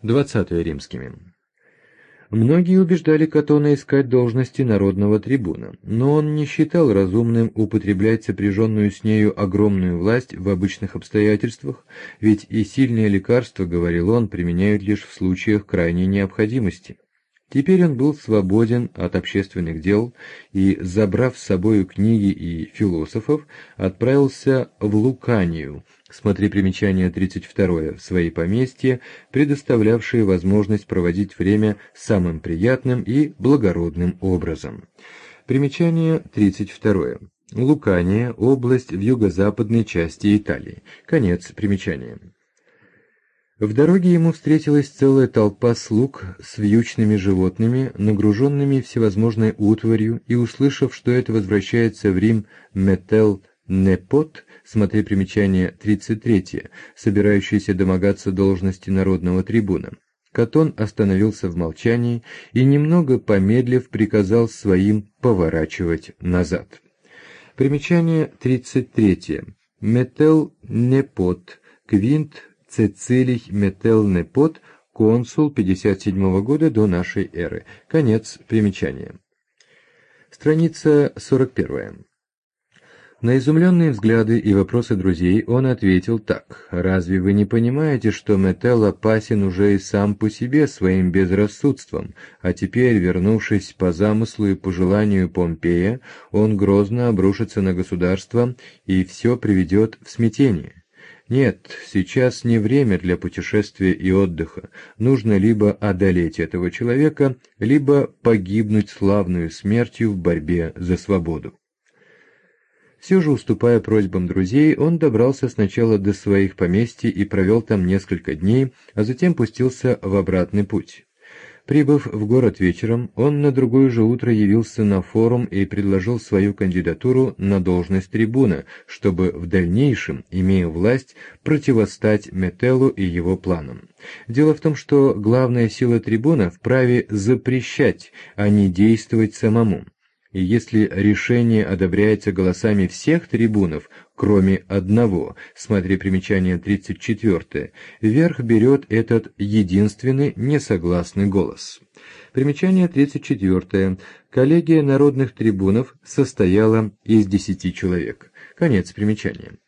20 римскими. Многие убеждали Катона искать должности народного трибуна, но он не считал разумным употреблять сопряженную с нею огромную власть в обычных обстоятельствах, ведь и сильные лекарства, говорил он, применяют лишь в случаях крайней необходимости. Теперь он был свободен от общественных дел и, забрав с собою книги и философов, отправился в Луканию, смотри примечание 32, в свои поместья, предоставлявшие возможность проводить время самым приятным и благородным образом. Примечание 32. Лукания – область в юго-западной части Италии. Конец примечания. В дороге ему встретилась целая толпа слуг с вьючными животными, нагруженными всевозможной утварью, и, услышав, что это возвращается в Рим Метел Непот, смотри примечание 33, собирающийся домогаться должности народного трибуна, Катон остановился в молчании и, немного помедлив, приказал своим поворачивать назад. Примечание 33. Метел Непот, Квинт Цицилий Метел Непот, консул 57 года до нашей эры. Конец примечания. Страница 41. На изумленные взгляды и вопросы друзей он ответил так: «Разве вы не понимаете, что Метел опасен уже и сам по себе своим безрассудством, а теперь, вернувшись по замыслу и по желанию Помпея, он грозно обрушится на государство и все приведет в смятение? Нет, сейчас не время для путешествия и отдыха. Нужно либо одолеть этого человека, либо погибнуть славную смертью в борьбе за свободу». Все же, уступая просьбам друзей, он добрался сначала до своих поместий и провел там несколько дней, а затем пустился в обратный путь. Прибыв в город вечером, он на другое же утро явился на форум и предложил свою кандидатуру на должность трибуна, чтобы в дальнейшем, имея власть, противостать Метеллу и его планам. Дело в том, что главная сила трибуна вправе запрещать, а не действовать самому. И если решение одобряется голосами всех трибунов, кроме одного, смотри примечание 34, верх берет этот единственный несогласный голос. Примечание 34. Коллегия народных трибунов состояла из 10 человек. Конец примечания.